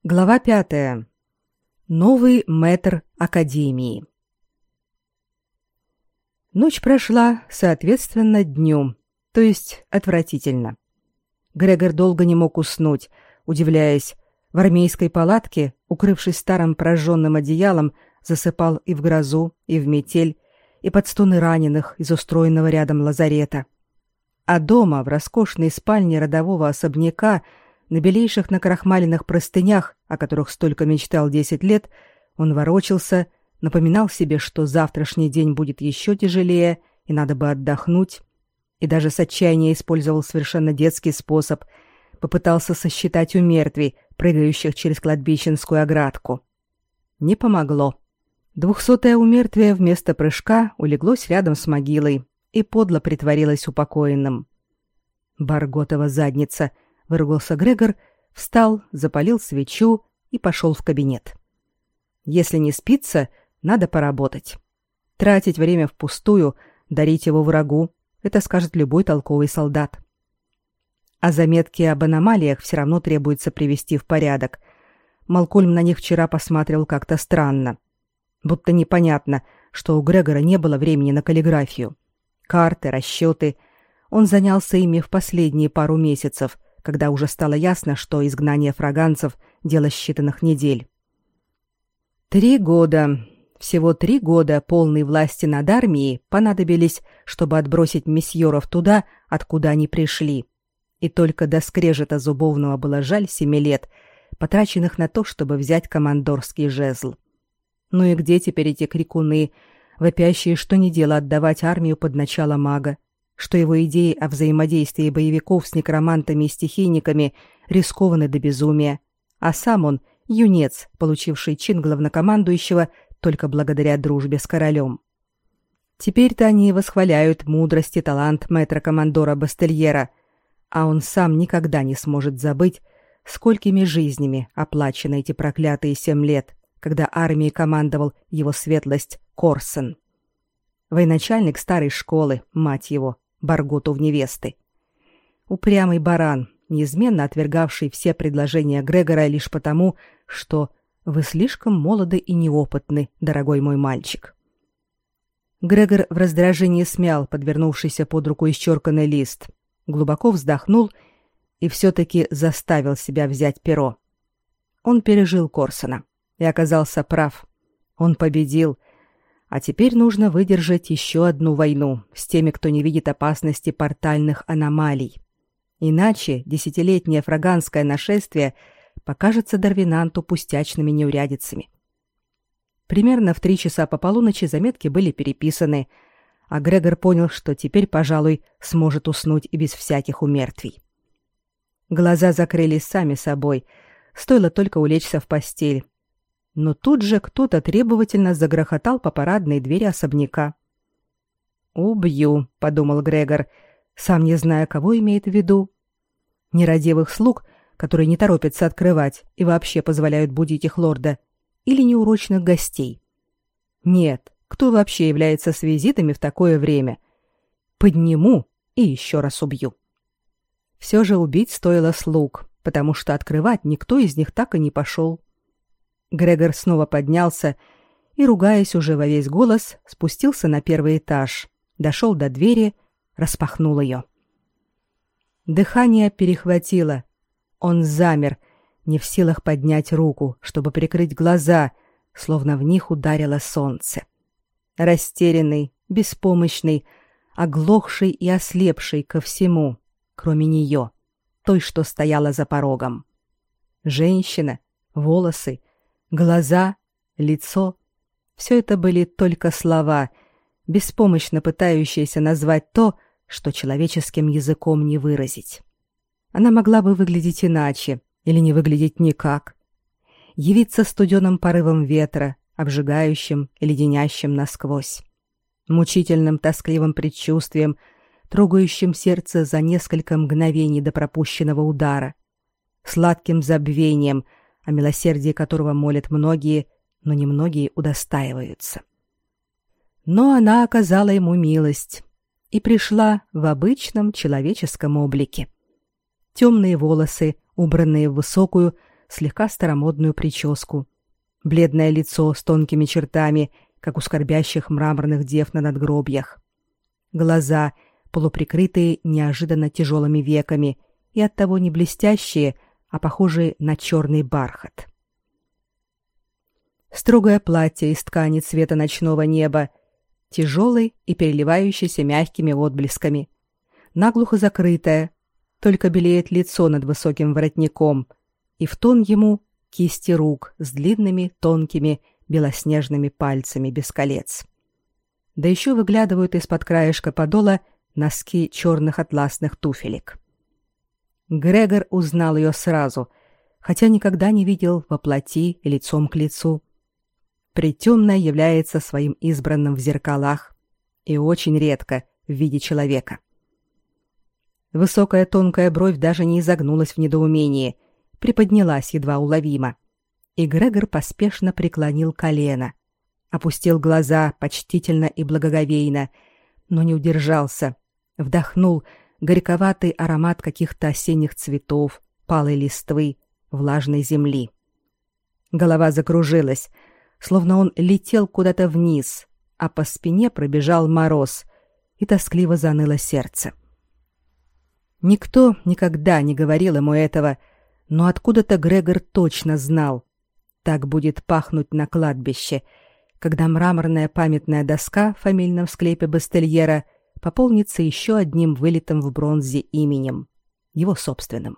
Глава 5. Новый мэтр Академии. Ночь прошла соответственно дню, то есть отвратительно. Грегор долго не мог уснуть, удивляясь, в армейской палатке, укрывшись старым прожженным одеялом, засыпал и в грозу, и в метель, и под стоны раненых из устроенного рядом лазарета. А дома, в роскошной спальне родового особняка, на белейших накрахмаленных простынях, о которых столько мечтал 10 лет, он ворочался, напоминал себе, что завтрашний день будет еще тяжелее, и надо бы отдохнуть, и даже с отчаянием использовал совершенно детский способ, попытался сосчитать умертвий, прыгающих через кладбищенскую оградку. Не помогло. 200-е умертвие вместо прыжка улеглось рядом с могилой и подло притворилось упокоенным. «Барготова задница!» — выругался Грегор, встал, запалил свечу и пошел в кабинет. Если не спится, надо поработать. Тратить время впустую, дарить его врагу — это скажет любой толковый солдат. А заметки об аномалиях все равно требуется привести в порядок. Малкольм на них вчера посмотрел как-то странно. Будто непонятно, что у Грегора не было времени на каллиграфию. Карты, расчеты. Он занялся ими в последние пару месяцев, когда уже стало ясно, что изгнание фраганцев — дело считанных недель. 3 года, всего 3 года полной власти над армией понадобились, чтобы отбросить месьеров туда, откуда они пришли. И только до скрежета зубовного было жаль 7 лет, потраченных на то, чтобы взять командорский жезл. Ну и где теперь эти крикуны, вопящие, что не дело отдавать армию под начало мага, что его идеи о взаимодействии боевиков с некромантами и стихийниками рискованы до безумия, а сам он — юнец, получивший чин главнокомандующего только благодаря дружбе с королем. Теперь-то они восхваляют мудрость и талант мэтра-командора Бастельера, а он сам никогда не сможет забыть, сколькими жизнями оплачены эти проклятые 7 лет, когда армией командовал его светлость Корсон. Военачальник старой школы, мать его, Барготу в невесты. Упрямый баран, неизменно отвергавший все предложения Грегора лишь потому, что «вы слишком молоды и неопытны, дорогой мой мальчик». Грегор в раздражении смял подвернувшийся под руку исчерканный лист, глубоко вздохнул и все-таки заставил себя взять перо. Он пережил Корсона и оказался прав. Он победил. А теперь нужно выдержать еще одну войну с теми, кто не видит опасности портальных аномалий. Иначе десятилетнее фраганское нашествие покажется Дарвинанту пустячными неурядицами. Примерно в 3 часа по полуночи заметки были переписаны, а Грегор понял, что теперь, пожалуй, сможет уснуть и без всяких умертвий. Глаза закрылись сами собой, стоило только улечься в постель. Но тут же кто-то требовательно загрохотал по парадной двери особняка. «Убью», — подумал Грегор, сам не зная, кого имеет в виду. Нерадивых слуг, которые не торопятся открывать и вообще позволяют будить их лорда, или неурочных гостей. Нет, кто вообще является с визитами в такое время? Подниму и еще раз убью. Все же убить стоило слуг, потому что открывать никто из них так и не пошел. Грегор снова поднялся и, ругаясь уже во весь голос, спустился на 1-й этаж, дошел до двери, распахнул ее. Дыхание перехватило. Он замер, не в силах поднять руку, чтобы прикрыть глаза, словно в них ударило солнце. Растерянный, беспомощный, оглохший и ослепший ко всему, кроме нее, той, что стояла за порогом. Женщина, волосы, глаза, лицо — все это были только слова, беспомощно пытающиеся назвать то, что человеческим языком не выразить. Она могла бы выглядеть иначе или не выглядеть никак. Явиться студеным порывом ветра, обжигающим и леденящим насквозь. Мучительным тоскливым предчувствием, трогающим сердце за несколько мгновений до пропущенного удара. Сладким забвением, о милосердии которого молят многие, но немногие удостаиваются. Но она оказала ему милость и пришла в обычном человеческом облике. Темные волосы, убранные в высокую, слегка старомодную прическу, бледное лицо с тонкими чертами, как у скорбящих мраморных дев на надгробьях, глаза, полуприкрытые неожиданно тяжелыми веками и оттого не блестящие, а похожие на черный бархат. Строгое платье из ткани цвета ночного неба, тяжелый и переливающийся мягкими отблесками, наглухо закрытое, только белеет лицо над высоким воротником, и в тон ему кисти рук с длинными, тонкими, белоснежными пальцами без колец. Да еще выглядывают из-под краешка подола носки черных атласных туфелек. Грегор узнал ее сразу, хотя никогда не видел во плоти и лицом к лицу. Притемная является своим избранным в зеркалах и очень редко в виде человека. Высокая тонкая бровь даже не изогнулась в недоумении, приподнялась едва уловимо, и Грегор поспешно преклонил колено, опустил глаза почтительно и благоговейно, но не удержался, вдохнул горьковатый аромат каких-то осенних цветов, палой листвы, влажной земли. Голова закружилась, словно он летел куда-то вниз, а по спине пробежал мороз, и тоскливо заныло сердце. Никто никогда не говорил ему этого, но откуда-то Грегор точно знал. Так будет пахнуть на кладбище, когда мраморная памятная доска в фамильном склепе Бастельера пополнится еще одним вылитым в бронзе именем, его собственным.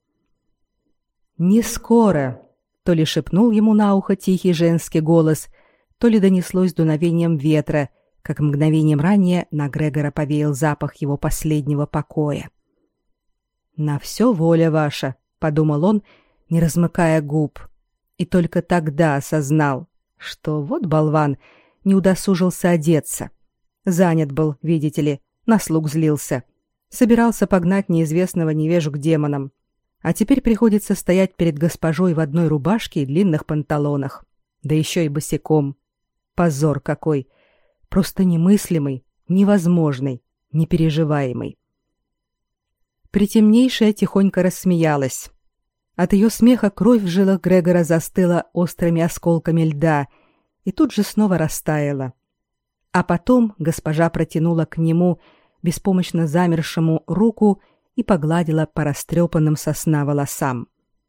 «Не скоро», — то ли шепнул ему на ухо тихий женский голос, то ли донеслось дуновением ветра, как мгновением ранее на Грегора повеял запах его последнего покоя. «На все воля ваша», — подумал он, не размыкая губ, и только тогда осознал, что вот болван не удосужился одеться. Занят был, видите ли, на слуг злился. Собирался погнать неизвестного невежу к демонам. А теперь приходится стоять перед госпожой в одной рубашке и длинных панталонах. Да еще и босиком. Позор какой! Просто немыслимый, невозможный, непереживаемый. Притемнейшая тихонько рассмеялась. От ее смеха кровь в жилах Грегора застыла острыми осколками льда и тут же снова растаяла. А потом госпожа протянула к нему, беспомощно замершему, руку и погладила по растрепанным со сна волосам.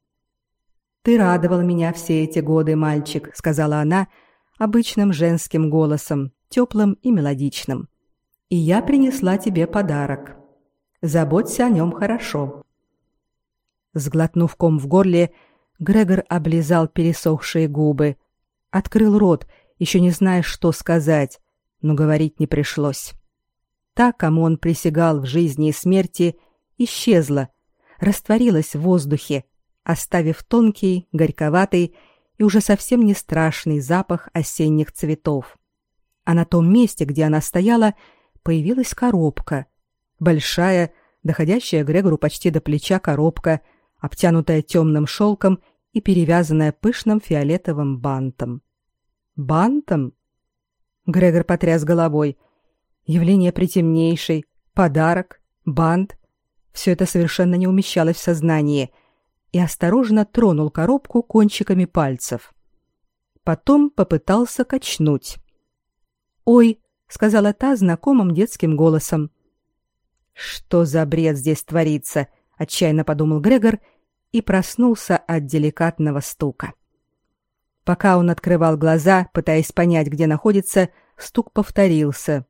«Ты радовал меня все эти годы, мальчик», — сказала она обычным женским голосом, теплым и мелодичным. «И я принесла тебе подарок. Заботься о нем хорошо». Сглотнув ком в горле, Грегор облизал пересохшие губы, открыл рот, еще не зная, что сказать, но говорить не пришлось. Та, кому он присягал в жизни и смерти, исчезла, растворилась в воздухе, оставив тонкий, горьковатый и уже совсем не страшный запах осенних цветов. А на том месте, где она стояла, появилась коробка. Большая, доходящая Грегору почти до плеча коробка, обтянутая темным шелком и перевязанная пышным фиолетовым бантом. Бантом? Грегор потряс головой. Явление притемнейшей, подарок, бант — все это совершенно не умещалось в сознании, и осторожно тронул коробку кончиками пальцев. Потом попытался качнуть. «Ой», — сказала та знакомым детским голосом. «Что за бред здесь творится?» — отчаянно подумал Грегор и проснулся от деликатного стука. Пока он открывал глаза, пытаясь понять, где находится, стук повторился.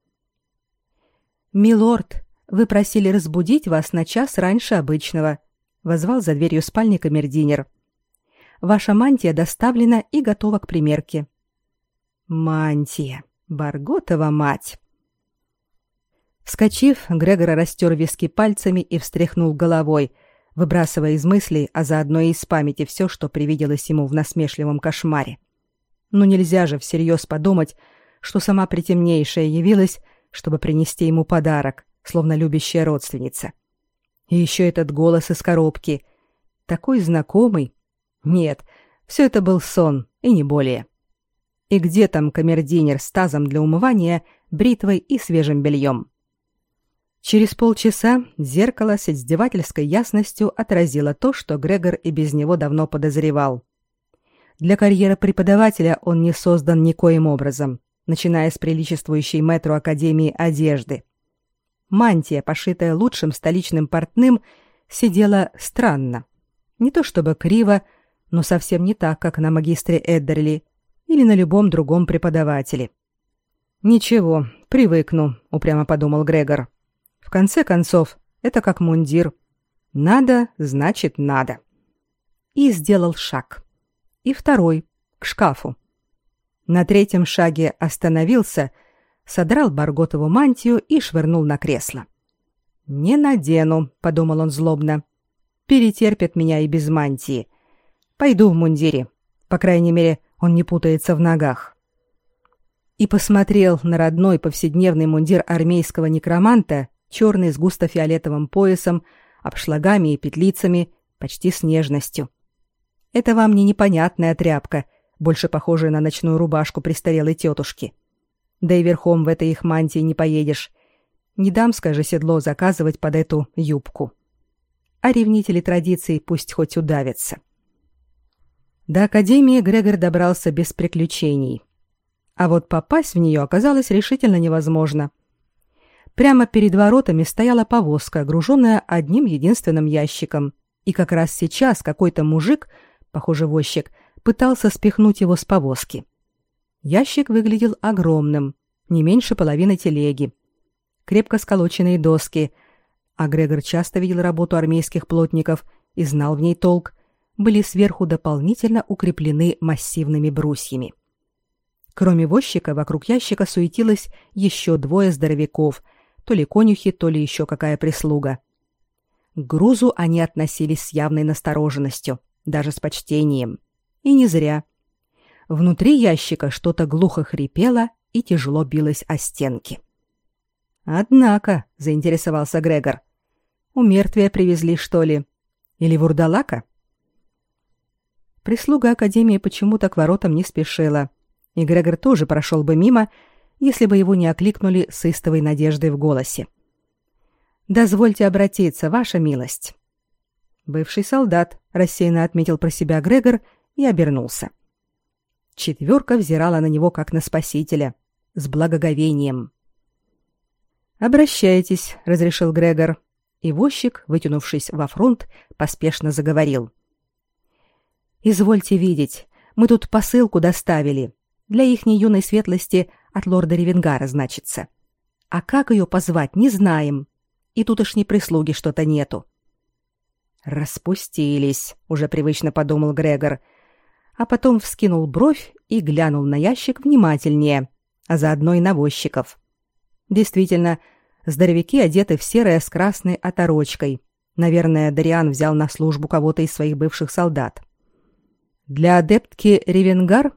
«Милорд, вы просили разбудить вас на час раньше обычного», — воззвал за дверью спальни камердинер. «Ваша мантия доставлена и готова к примерке». «Мантия! Барготова мать!» Вскочив, Грегор растер виски пальцами и встряхнул головой, выбрасывая из мыслей, а заодно и из памяти все, что привиделось ему в насмешливом кошмаре. Но нельзя же всерьез подумать, что сама притемнейшая явилась, чтобы принести ему подарок, словно любящая родственница. И еще этот голос из коробки. Такой знакомый. Нет, все это был сон, и не более. И где там камердинер с тазом для умывания, бритвой и свежим бельем? Через полчаса зеркало с издевательской ясностью отразило то, что Грегор и без него давно подозревал. Для карьеры преподавателя он не создан никоим образом, начиная с приличествующей мэтру Академии одежды. Мантия, пошитая лучшим столичным портным, сидела странно. Не то чтобы криво, но совсем не так, как на магистре Эддерли или на любом другом преподавателе. «Ничего, привыкну», — упрямо подумал Грегор. «В конце концов, это как мундир. Надо, значит, надо». И сделал шаг. И второй, к шкафу. На третьем шаге остановился, содрал Барготову мантию и швырнул на кресло. «Не надену», — подумал он злобно. «Перетерпит меня и без мантии. Пойду в мундире. По крайней мере, он не путается в ногах». И посмотрел на родной повседневный мундир армейского некроманта, черный с густо-фиолетовым поясом, обшлагами и петлицами, почти с нежностью. Это вам не непонятная тряпка, больше похожая на ночную рубашку престарелой тетушки. Да и верхом в этой их мантии не поедешь. Не дамское же седло заказывать под эту юбку. А ревнители традиций пусть хоть удавятся. До Академии Грегор добрался без приключений. А вот попасть в нее оказалось решительно невозможно. Прямо перед воротами стояла повозка, груженная одним единственным ящиком, и как раз сейчас какой-то мужик, похоже, возчик, пытался спихнуть его с повозки. Ящик выглядел огромным, не меньше половины телеги. Крепко сколоченные доски, а Грегор часто видел работу армейских плотников и знал в ней толк, были сверху дополнительно укреплены массивными брусьями. Кроме возчика, вокруг ящика суетилось еще двое здоровяков, то ли конюхи, то ли еще какая прислуга. К грузу они относились с явной настороженностью, даже с почтением. И не зря. Внутри ящика что-то глухо хрипело и тяжело билось о стенки. «Однако», — заинтересовался Грегор, — «у мертвия привезли, что ли? Или вурдалака?» Прислуга Академии почему-то к воротам не спешила, и Грегор тоже прошел бы мимо, если бы его не окликнули с истовой надеждой в голосе. «Дозвольте обратиться, ваша милость». «Бывший солдат», — рассеянно отметил про себя Грегор и обернулся. Четверка взирала на него как на спасителя, с благоговением. «Обращайтесь», — разрешил Грегор, и возчик, вытянувшись во фронт, поспешно заговорил. «Извольте видеть, мы тут посылку доставили. Для ихней юной светлости от лорда Ревенгара, значится. А как ее позвать, не знаем. И тутошней прислуги что-то нету». «Распустились», — уже привычно подумал Грегор, а потом вскинул бровь и глянул на ящик внимательнее, а заодно и на возчиков. Действительно, здоровяки одеты в серое с красной оторочкой. Наверное, Дариан взял на службу кого-то из своих бывших солдат. Для адептки Ревенгар?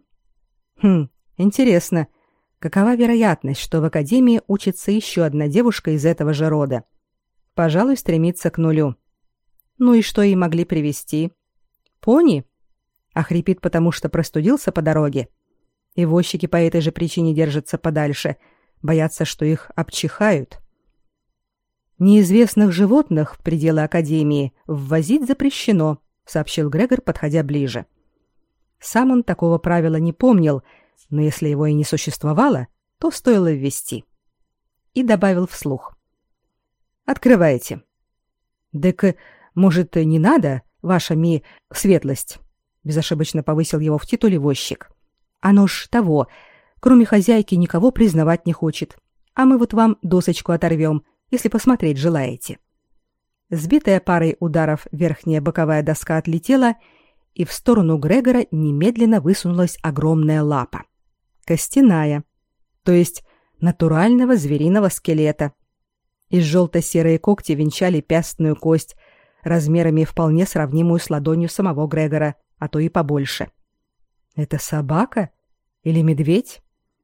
Интересно, какова вероятность, что в Академии учится еще одна девушка из этого же рода? Пожалуй, стремится к нулю. Ну и что ей могли привезти? Пони? А хрипит, потому что простудился по дороге? И возчики по этой же причине держатся подальше, боятся, что их обчихают. «Неизвестных животных в пределы Академии ввозить запрещено», — сообщил Грегор, подходя ближе. Сам он такого правила не помнил, но если его и не существовало, то стоило ввести. И добавил вслух. «Открывайте». «Дык, может, не надо, ваша светлость?» Безошибочно повысил его в титуле возчик. «Оно ж того, кроме хозяйки никого признавать не хочет, а мы вот вам досочку оторвем, если посмотреть желаете». Сбитая парой ударов верхняя боковая доска отлетела, и в сторону Грегора немедленно высунулась огромная лапа. Костяная, то есть натурального звериного скелета. Из желто-серые когти венчали пястную кость, размерами вполне сравнимую с ладонью самого Грегора, а то и побольше. Это собака? Или медведь?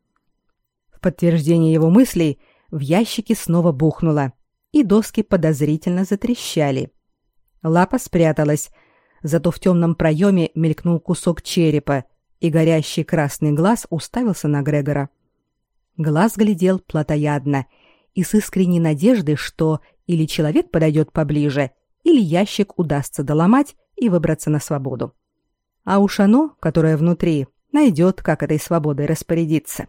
В подтверждение его мыслей в ящике снова бухнуло, и доски подозрительно затрещали. Лапа спряталась, зато в темном проеме мелькнул кусок черепа, и горящий красный глаз уставился на Грегора. Глаз глядел плотоядно и с искренней надеждой, что или человек подойдет поближе, или ящик удастся доломать и выбраться на свободу. А уж оно, которое внутри, найдет, как этой свободой распорядиться.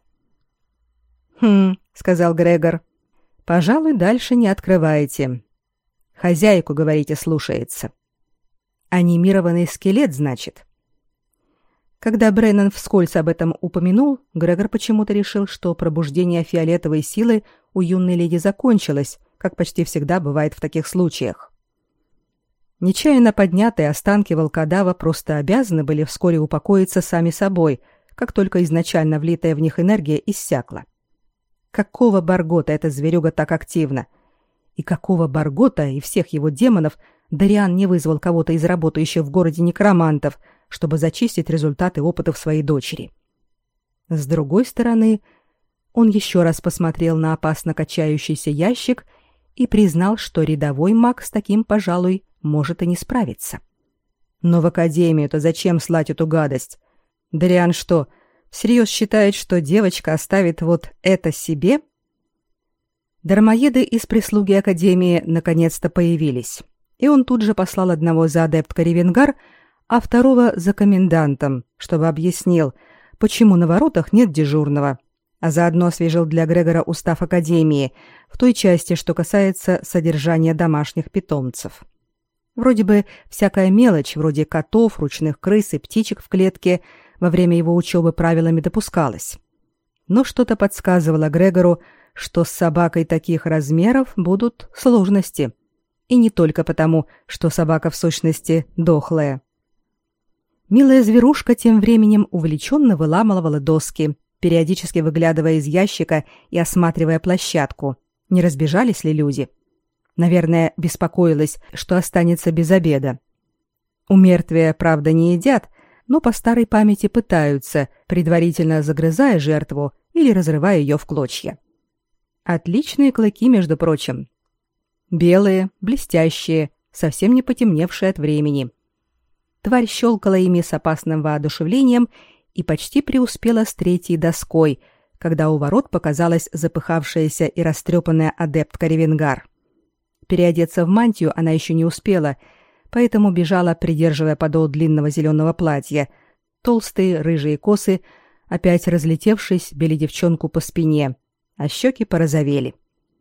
«Хм», — сказал Грегор, — «пожалуй, дальше не открывайте. Хозяйку, говорите, слушается». «Анимированный скелет, значит?» Когда Бреннан вскользь об этом упомянул, Грегор почему-то решил, что пробуждение фиолетовой силы у юной леди закончилось, как почти всегда бывает в таких случаях. Нечаянно поднятые останки волкодава просто обязаны были вскоре упокоиться сами собой, как только изначально влитая в них энергия иссякла. Какого Баргота эта зверюга так активна? И какого Баргота и всех его демонов Дариан не вызвал кого-то из работающих в городе некромантов, чтобы зачистить результаты опытов своей дочери? С другой стороны, он еще раз посмотрел на опасно качающийся ящик и признал, что рядовой маг с таким, пожалуй, может и не справиться. Но в академию-то зачем слать эту гадость? Дариан что, всерьез считает, что девочка оставит вот это себе? Дармоеды из прислуги академии наконец-то появились, и он тут же послал одного за адепткой Ревенгар, а второго за комендантом, чтобы объяснил, почему на воротах нет дежурного, а заодно освежил для Грегора устав академии в той части, что касается содержания домашних питомцев. Вроде бы всякая мелочь, вроде котов, ручных крыс и птичек в клетке, во время его учебы правилами допускалась. Но что-то подсказывало Грегору, что с собакой таких размеров будут сложности. И не только потому, что собака в сущности дохлая. Милая зверушка тем временем увлеченно выламывала доски, периодически выглядывая из ящика и осматривая площадку, не разбежались ли люди. Наверное, беспокоилась, что останется без обеда. У мертвия, правда, не едят, но по старой памяти пытаются, предварительно загрызая жертву или разрывая ее в клочья. Отличные клыки, между прочим. Белые, блестящие, совсем не потемневшие от времени. Тварь щелкала ими с опасным воодушевлением и почти преуспела с третьей доской, когда у ворот показалась запыхавшаяся и растрепанная адептка Ревенгар. Переодеться в мантию она еще не успела, поэтому бежала, придерживая подол длинного зеленого платья. Толстые рыжие косы, опять разлетевшись, били девчонку по спине, а щеки порозовели.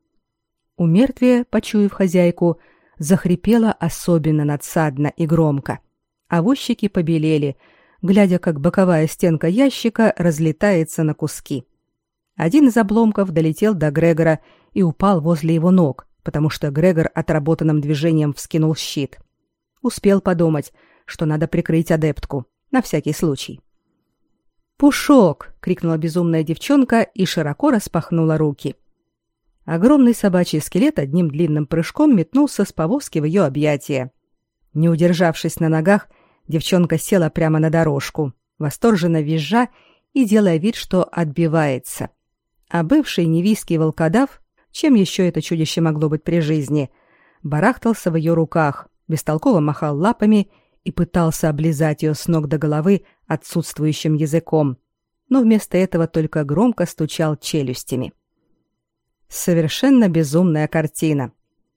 У мертвия, почуяв хозяйку, захрипела особенно надсадно и громко, а возчики побелели, глядя, как боковая стенка ящика разлетается на куски. Один из обломков долетел до Грегора и упал возле его ног, потому что Грегор отработанным движением вскинул щит. Успел подумать, что надо прикрыть адептку, на всякий случай. «Пушок!» — крикнула безумная девчонка и широко распахнула руки. Огромный собачий скелет одним длинным прыжком метнулся с повозки в ее объятия. Не удержавшись на ногах, девчонка села прямо на дорожку, восторженно визжа и делая вид, что отбивается. А бывший невийский волкодав, чем еще это чудище могло быть при жизни, барахтался в ее руках, бестолково махал лапами и пытался облизать ее с ног до головы отсутствующим языком, но вместо этого только громко стучал челюстями. Совершенно безумная картина.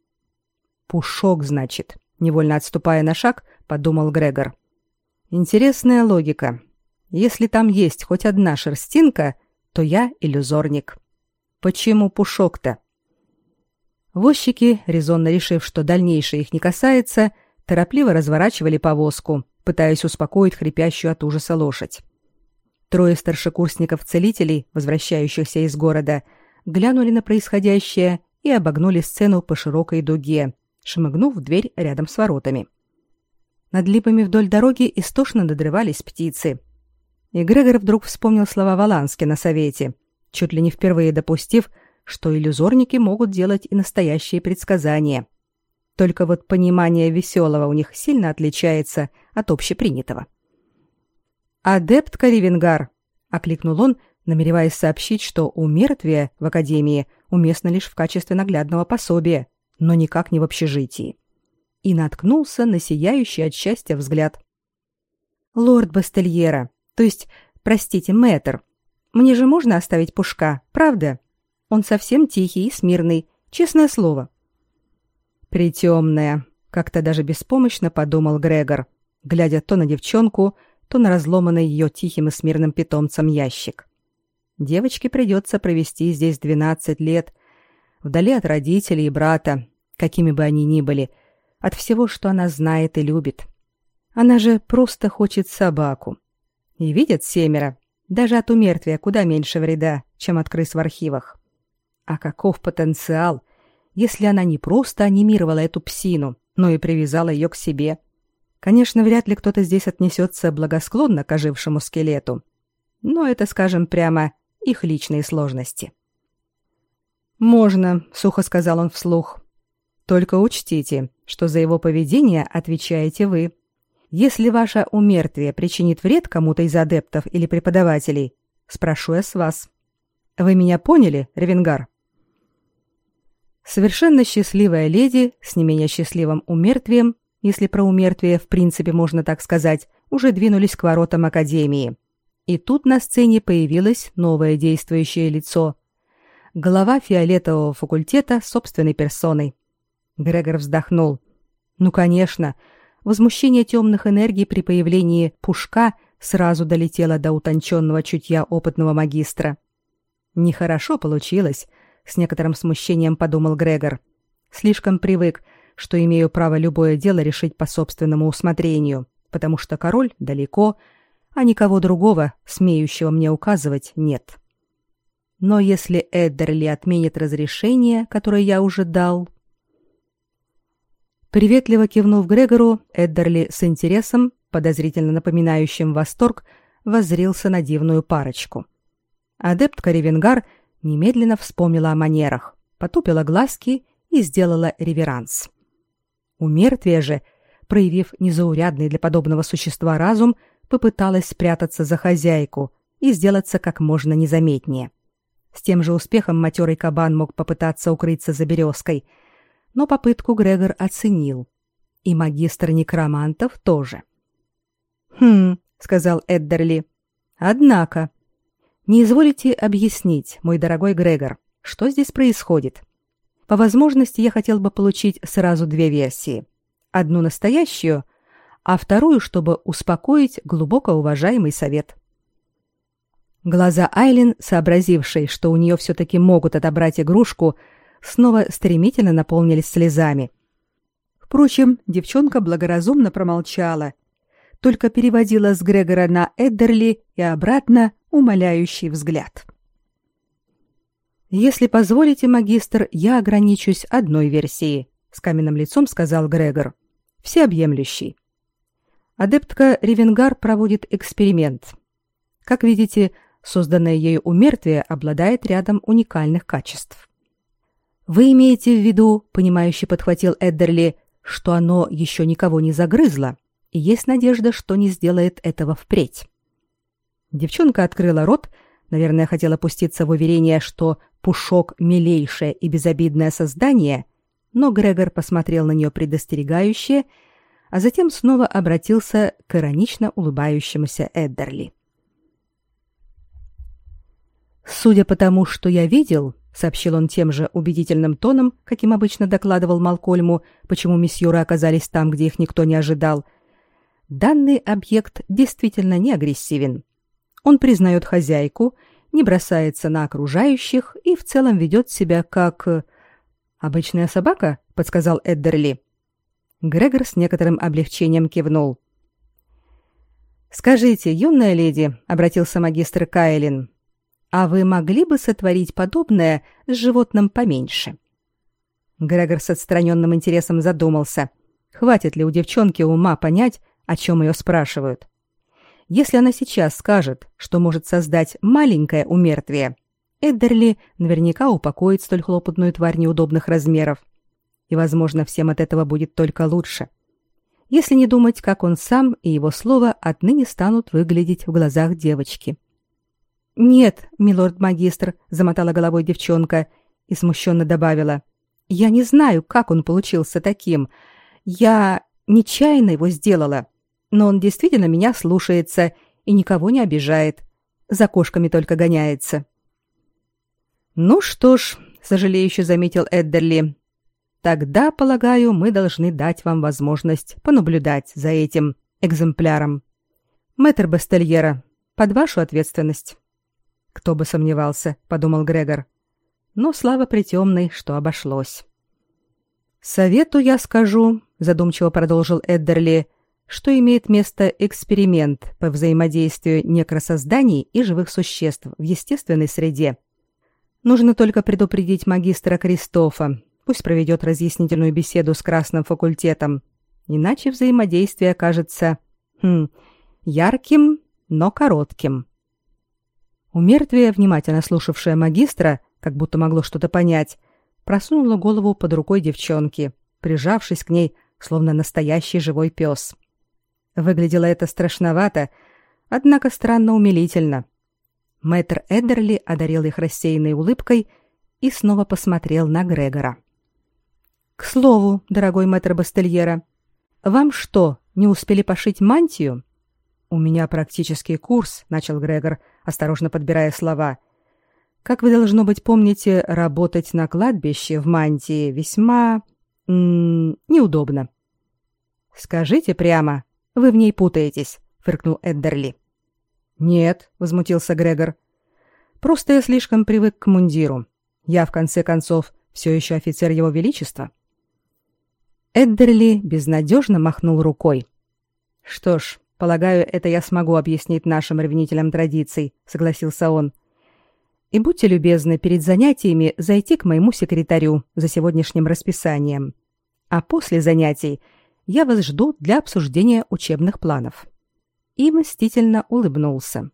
«Пушок, значит», — невольно отступая на шаг, подумал Грегор. «Интересная логика. Если там есть хоть одна шерстинка, то я иллюзорник. Почему Пушок-то?» Возчики, резонно решив, что дальнейшее их не касается, торопливо разворачивали повозку, пытаясь успокоить хрипящую от ужаса лошадь. Трое старшекурсников-целителей, возвращающихся из города, глянули на происходящее и обогнули сцену по широкой дуге, шмыгнув в дверь рядом с воротами. Над липами вдоль дороги истошно надрывались птицы. И Грегор вдруг вспомнил слова Волански на совете, чуть ли не впервые допустив, что иллюзорники могут делать и настоящие предсказания. Только вот понимание веселого у них сильно отличается от общепринятого. «Адептка Ревенгар!» — окликнул он, намереваясь сообщить, что у мертвия в академии уместно лишь в качестве наглядного пособия, но никак не в общежитии. И наткнулся на сияющий от счастья взгляд. «Лорд Бастельера, то есть, простите, мэтр, мне же можно оставить Пушка, правда? Он совсем тихий и смирный, честное слово». «Притемная», — как-то даже беспомощно подумал Грегор, глядя то на девчонку, то на разломанный ее тихим и смирным питомцем ящик. Девочке придется провести здесь 12 лет, вдали от родителей и брата, какими бы они ни были, от всего, что она знает и любит. Она же просто хочет собаку. И видят 7, даже от умертвия куда меньше вреда, чем от крыс в архивах. А каков потенциал, если она не просто анимировала эту псину, но и привязала ее к себе? Конечно, вряд ли кто-то здесь отнесется благосклонно к ожившему скелету. Но это, скажем прямо, их личные сложности. «Можно», — сухо сказал он вслух. «Только учтите, что за его поведение отвечаете вы. Если ваше умертвие причинит вред кому-то из адептов или преподавателей, спрошу я с вас. Вы меня поняли, Ревенгар?» Совершенно счастливая леди с не менее счастливым умертвием, если про умертвие в принципе можно так сказать, уже двинулись к воротам Академии. И тут на сцене появилось новое действующее лицо. Глава фиолетового факультета собственной персоной. Грегор вздохнул. Ну, конечно, возмущение темных энергий при появлении Пушка сразу долетело до утонченного чутья опытного магистра. Нехорошо получилось, с некоторым смущением подумал Грегор. Слишком привык, что имею право любое дело решить по собственному усмотрению, потому что король далеко, а никого другого, смеющего мне указывать, нет. Но если Эддерли отменит разрешение, которое я уже дал... Приветливо кивнув Грегору, Эддерли с интересом, подозрительно напоминающим восторг, воззрился на дивную парочку. Адептка Ревенгар немедленно вспомнила о манерах, потупила глазки и сделала реверанс. Умертвие же, проявив незаурядный для подобного существа разум, попыталась спрятаться за хозяйку и сделаться как можно незаметнее. С тем же успехом матерый кабан мог попытаться укрыться за березкой, но попытку Грегор оценил. И магистр некромантов тоже. «Хм», — сказал Эддерли. «Однако, не изволите объяснить, мой дорогой Грегор, что здесь происходит? По возможности я хотел бы получить сразу 2 версии. Одну настоящую, а вторую, чтобы успокоить глубоко уважаемый совет». Глаза Айлин, сообразившей, что у нее все-таки могут отобрать игрушку, снова стремительно наполнились слезами. Впрочем, девчонка благоразумно промолчала, только переводила с Грегора на Эддерли и обратно умоляющий взгляд. «Если позволите, магистр, я ограничусь одной версией», — с каменным лицом сказал Грегор. «Всеобъемлющий. Адептка Ревенгар проводит эксперимент. Как видите, созданное ею умертвие обладает рядом уникальных качеств». «Вы имеете в виду, — понимающе подхватил Эддерли, — что оно еще никого не загрызло, и есть надежда, что не сделает этого впредь?» Девчонка открыла рот, наверное, хотела пуститься в уверение, что Пушок — милейшее и безобидное создание, но Грегор посмотрел на нее предостерегающе, а затем снова обратился к иронично улыбающемуся Эддерли. «Судя по тому, что я видел, — сообщил он тем же убедительным тоном, каким обычно докладывал Малкольму, почему миссьоры оказались там, где их никто не ожидал, — данный объект действительно не агрессивен. Он признает хозяйку, не бросается на окружающих и в целом ведет себя как... «Обычная собака?» — подсказал Эддерли. Грегор с некоторым облегчением кивнул. «Скажите, юная леди, — обратился магистр Кайлин, — а вы могли бы сотворить подобное с животным поменьше?» Грегор с отстраненным интересом задумался, хватит ли у девчонки ума понять, о чем ее спрашивают. Если она сейчас скажет, что может создать маленькое умертвие, Эддерли наверняка упокоит столь хлопотную тварь неудобных размеров. И, возможно, всем от этого будет только лучше. Если не думать, как он сам и его слово отныне станут выглядеть в глазах девочки. «Нет, милорд-магистр», — замотала головой девчонка и смущенно добавила. «Я не знаю, как он получился таким. Я нечаянно его сделала. Но он действительно меня слушается и никого не обижает. За кошками только гоняется». «Ну что ж», — сожалеюще заметил Эддерли, — «тогда, полагаю, мы должны дать вам возможность понаблюдать за этим экземпляром. Мэтр Бастельера, под вашу ответственность». «Кто бы сомневался», — подумал Грегор. Но слава притемной, что обошлось. «Совету я скажу», — задумчиво продолжил Эддерли, «что имеет место эксперимент по взаимодействию некросозданий и живых существ в естественной среде. Нужно только предупредить магистра Кристофа, пусть проведет разъяснительную беседу с Красным факультетом, иначе взаимодействие окажется ярким, но коротким». Умертвие, внимательно слушавшая магистра, как будто могло что-то понять, просунула голову под рукой девчонки, прижавшись к ней, словно настоящий живой пес. Выглядело это страшновато, однако странно умилительно. Мэтр Эддерли одарил их рассеянной улыбкой и снова посмотрел на Грегора. «К слову, дорогой мэтр Бастельера, вам что, не успели пошить мантию?» «У меня практический курс», — начал Грегор, осторожно подбирая слова. «Как вы, должно быть, помните, работать на кладбище в мантии весьма... неудобно». «Скажите прямо, вы в ней путаетесь», — фыркнул Эддерли. «Нет», — возмутился Грегор. «Просто я слишком привык к мундиру. Я, в конце концов, все еще офицер Его Величества». Эддерли безнадежно махнул рукой. «Что ж, полагаю, это я смогу объяснить нашим ревнителям традиций», — согласился он. «И будьте любезны перед занятиями зайти к моему секретарю за сегодняшним расписанием. А после занятий я вас жду для обсуждения учебных планов». И мстительно улыбнулся.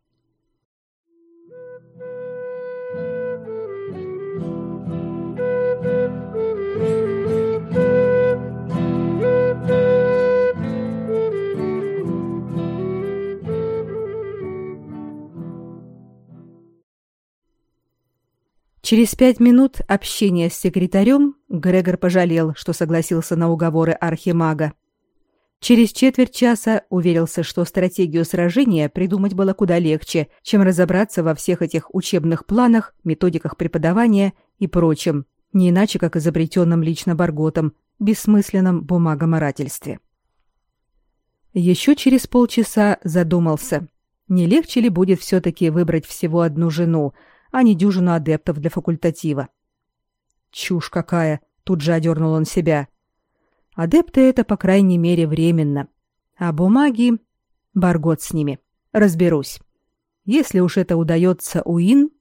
Через 5 минут общения с секретарем Грегор пожалел, что согласился на уговоры архимага. Через четверть часа уверился, что стратегию сражения придумать было куда легче, чем разобраться во всех этих учебных планах, методиках преподавания и прочем, не иначе как изобретенном лично Барготом, бессмысленном бумагоморательстве. Еще через полчаса задумался, не легче ли будет все-таки выбрать всего одну жену, а не дюжину адептов для факультатива. «Чушь какая!» — тут же одернул он себя. «Адепты — это, по крайней мере, временно. А бумаги... Баргот с ними. Разберусь. Если уж это удается Уин...»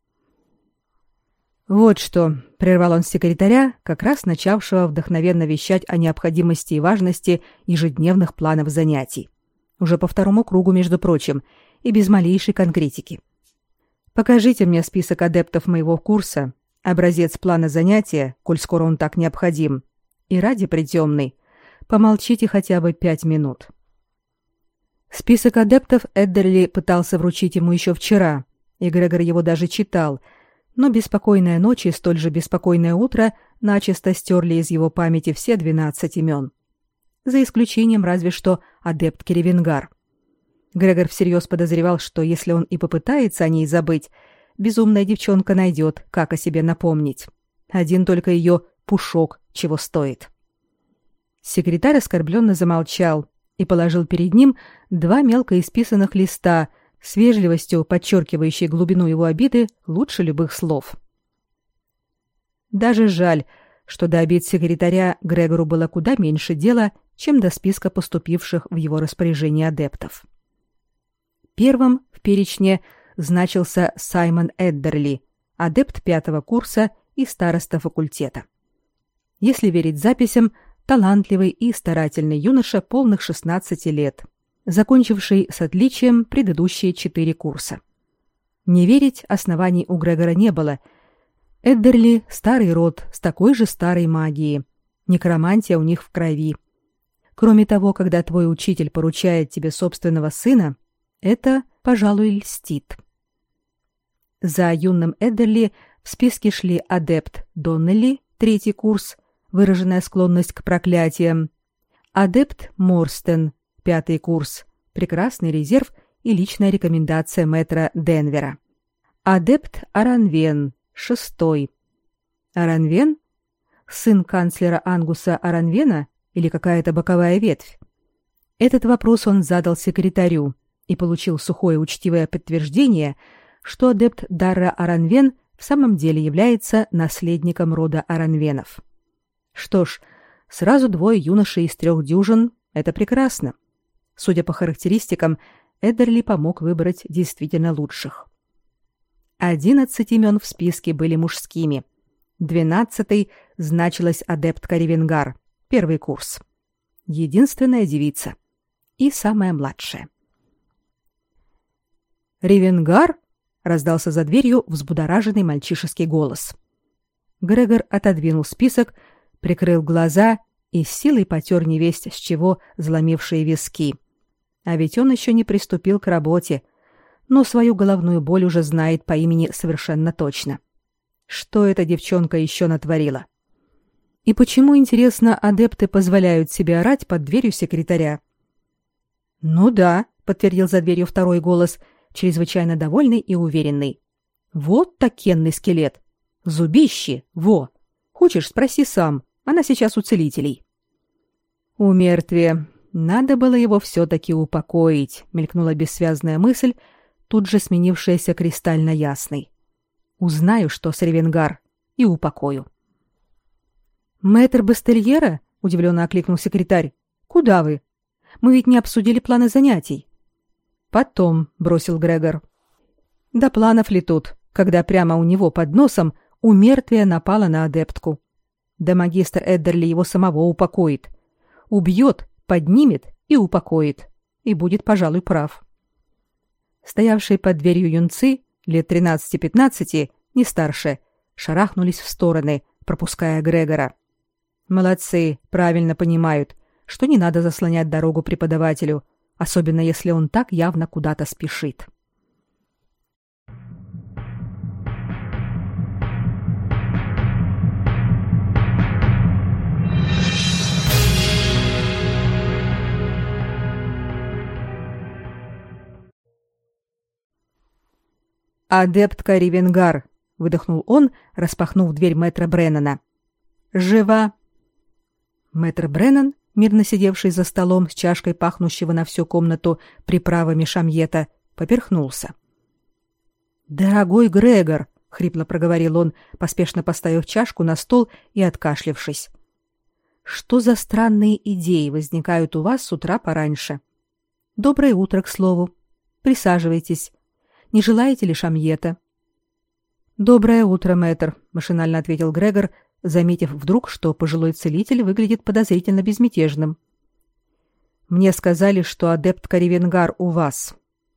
«Вот что», — прервал он секретаря, как раз начавшего вдохновенно вещать о необходимости и важности ежедневных планов занятий. Уже по второму кругу, между прочим, и без малейшей конкретики. «Покажите мне список адептов моего курса, образец плана занятия, коль скоро он так необходим, и ради притемной, помолчите хотя бы 5 минут». Список адептов Эддерли пытался вручить ему еще вчера, и Грегор его даже читал, но беспокойная ночь и столь же беспокойное утро начисто стерли из его памяти все 12 имен. За исключением разве что адепт Керевенгар. Грегор всерьез подозревал, что если он и попытается о ней забыть, безумная девчонка найдет, как о себе напомнить. Один только ее пушок чего стоит. Секретарь оскорбленно замолчал и положил перед ним 2 мелко исписанных листа, с вежливостью подчеркивающей глубину его обиды лучше любых слов. Даже жаль, что до обид секретаря Грегору было куда меньше дела, чем до списка поступивших в его распоряжение адептов. Первым в перечне значился Саймон Эддерли, адепт 5-го курса и староста факультета. Если верить записям, талантливый и старательный юноша полных 16 лет, закончивший с отличием предыдущие 4 курса. Не верить оснований у Грегора не было. Эддерли — старый род с такой же старой магией. Некромантия у них в крови. Кроме того, когда твой учитель поручает тебе собственного сына, это, пожалуй, льстит. За юным Эддерли в списке шли адепт Доннелли, 3-й курс, выраженная склонность к проклятиям, адепт Морстен, 5-й курс, прекрасный резерв и личная рекомендация мэтра Денвера, адепт Аранвен, Шестой. Аранвен? Сын канцлера Ангуса Аранвена или какая-то боковая ветвь? Этот вопрос он задал секретарю и получил сухое учтивое подтверждение, что адепт Дарра Аранвен в самом деле является наследником рода Аранвенов. Что ж, сразу двое юношей из 3 дюжин — это прекрасно. Судя по характеристикам, Эддерли помог выбрать действительно лучших. 11 имен в списке были мужскими. 12-й значилась адептка Ревенгар, 1 курс. Единственная девица. И самая младшая. «Ревенгар?» — раздался за дверью взбудораженный мальчишеский голос. Грегор отодвинул список, прикрыл глаза и с силой потер невесть с чего заломившие виски. А ведь он еще не приступил к работе, но свою головную боль уже знает по имени совершенно точно. Что эта девчонка еще натворила? И почему, интересно, адепты позволяют себе орать под дверью секретаря? «Ну да», — подтвердил за дверью второй голос, чрезвычайно довольный и уверенный. «Вот такенный скелет. Зубище, во. Хочешь, спроси сам. Она сейчас у целителей». «У мертвия. Надо было его все-таки упокоить», — мелькнула бессвязная мысль, тут же сменившаяся кристально ясной. «Узнаю, что с Ревенгар, и упокою». «Мэтр Бастельера?» — удивленно окликнул секретарь. «Куда вы? Мы ведь не обсудили планы занятий». «Потом», — бросил Грегор. «Да планов ли тут, когда прямо у него под носом у мертвия напала на адептку? Да магистр Эддерли его самого упокоит. Убьет, поднимет и упокоит. И будет, пожалуй, прав». Стоявшие под дверью юнцы, лет 13-15, не старше, шарахнулись в стороны, пропуская Грегора. Молодцы, правильно понимают, что не надо заслонять дорогу преподавателю, особенно если он так явно куда-то спешит. «Адептка Ревенгар», — выдохнул он, распахнув дверь мэтра Бреннана. «Жива!» Мэтр Бреннан, мирно сидевший за столом с чашкой пахнущего на всю комнату приправами шамьета, поперхнулся. «Дорогой Грегор», — хрипло проговорил он, поспешно поставив чашку на стол и откашлявшись, — «что за странные идеи возникают у вас с утра пораньше? Доброе утро, к слову. Присаживайтесь. Не желаете ли шамьета?» «Доброе утро, мэтр», — машинально ответил Грегор, заметив вдруг, что пожилой целитель выглядит подозрительно безмятежным. «Мне сказали, что адептка Ревенгар у вас».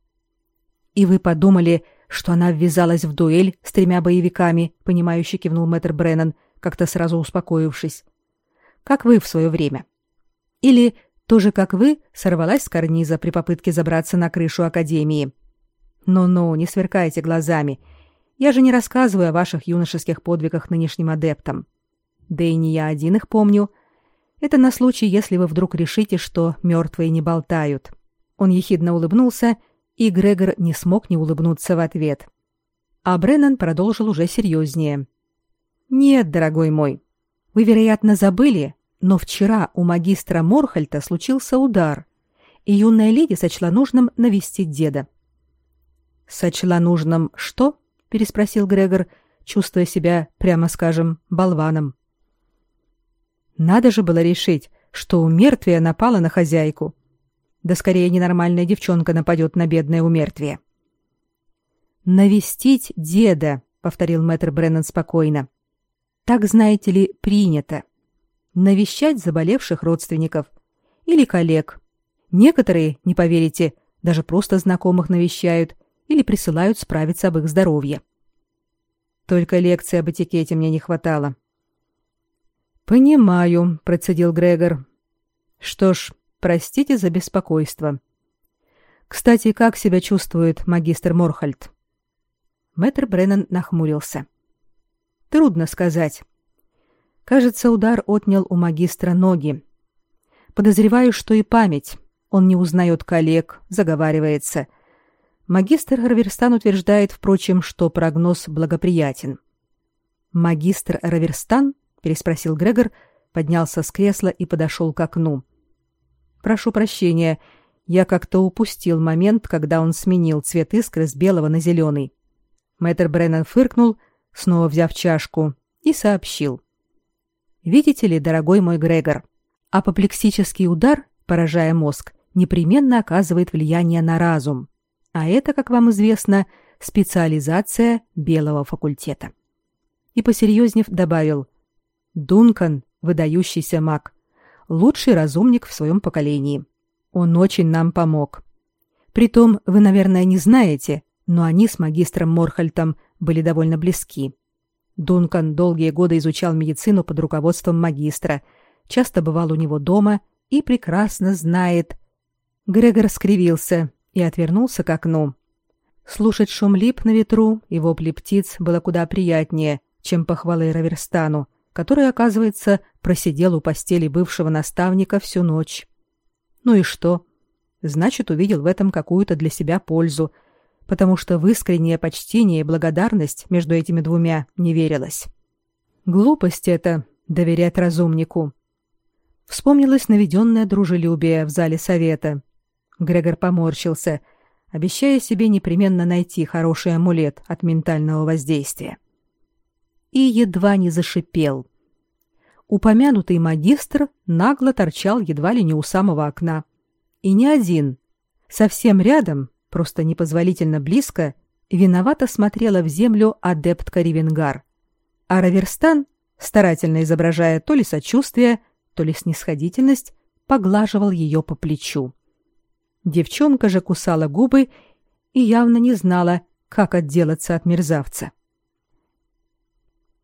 «И вы подумали, что она ввязалась в дуэль с 3 боевиками», — понимающе кивнул мэтр Бреннан, как-то сразу успокоившись. «Как вы в свое время. Или, тоже как вы, сорвалась с карниза при попытке забраться на крышу академии. Ну-ну, не сверкайте глазами. Я же не рассказываю о ваших юношеских подвигах нынешним адептам. Да и не я один их помню. Это на случай, если вы вдруг решите, что мертвые не болтают». Он ехидно улыбнулся, и Грегор не смог не улыбнуться в ответ. А Бреннан продолжил уже серьезнее. «Нет, дорогой мой, вы, вероятно, забыли, но вчера у магистра Морхальта случился удар, и юная леди сочла нужным навестить деда». «Сочла нужным что?» — переспросил Грегор, чувствуя себя, прямо скажем, болваном. Надо же было решить, что у мертвия напала на хозяйку. Да скорее ненормальная девчонка нападет на бедное умертвие. «Навестить деда», — повторил мэтр Бреннан спокойно. «Так, знаете ли, принято. Навещать заболевших родственников или коллег. Некоторые, не поверите, даже просто знакомых навещают или присылают справиться об их здоровье. Только лекции об этикете мне не хватало». «Понимаю», — процедил Грегор. «Что ж, простите за беспокойство. Кстати, как себя чувствует магистр Морхальт?» Мэтр Бреннан нахмурился. «Трудно сказать. Кажется, удар отнял у магистра ноги. Подозреваю, что и память. Он не узнает коллег, заговаривается. Магистр Харверстан утверждает, впрочем, что прогноз благоприятен. «Магистр Раверстан?» — переспросил Грегор, поднялся с кресла и подошел к окну. «Прошу прощения, я как-то упустил момент, когда он сменил цвет искры с белого на зеленый». Мэтр Бреннан фыркнул, снова взяв чашку, и сообщил. «Видите ли, дорогой мой Грегор, апоплексический удар, поражая мозг, непременно оказывает влияние на разум. А это, как вам известно, специализация белого факультета». И посерьезнев добавил: «Дункан — выдающийся маг, лучший разумник в своем поколении. Он очень нам помог. Притом, вы, наверное, не знаете, но они с магистром Морхальтом были довольно близки. Дункан долгие годы изучал медицину под руководством магистра, часто бывал у него дома и прекрасно знает». Грегор скривился и отвернулся к окну. Слушать шум лип на ветру и вопли птиц было куда приятнее, чем похвалы Раверстану, который, оказывается, просидел у постели бывшего наставника всю ночь. Ну и что? Значит, увидел в этом какую-то для себя пользу, потому что в искреннее почтение и благодарность между этими двумя не верилось. Глупость это — доверять разумнику. Вспомнилось наведенное дружелюбие в зале совета. Грегор поморщился, обещая себе непременно найти хороший амулет от ментального воздействия. И едва не зашипел. Упомянутый магистр нагло торчал едва ли не у самого окна. И не один. Совсем рядом, просто непозволительно близко, виновато смотрела в землю адептка Ривенгар. А Раверстан, старательно изображая то ли сочувствие, то ли снисходительность, поглаживал ее по плечу. Девчонка же кусала губы и явно не знала, как отделаться от мерзавца.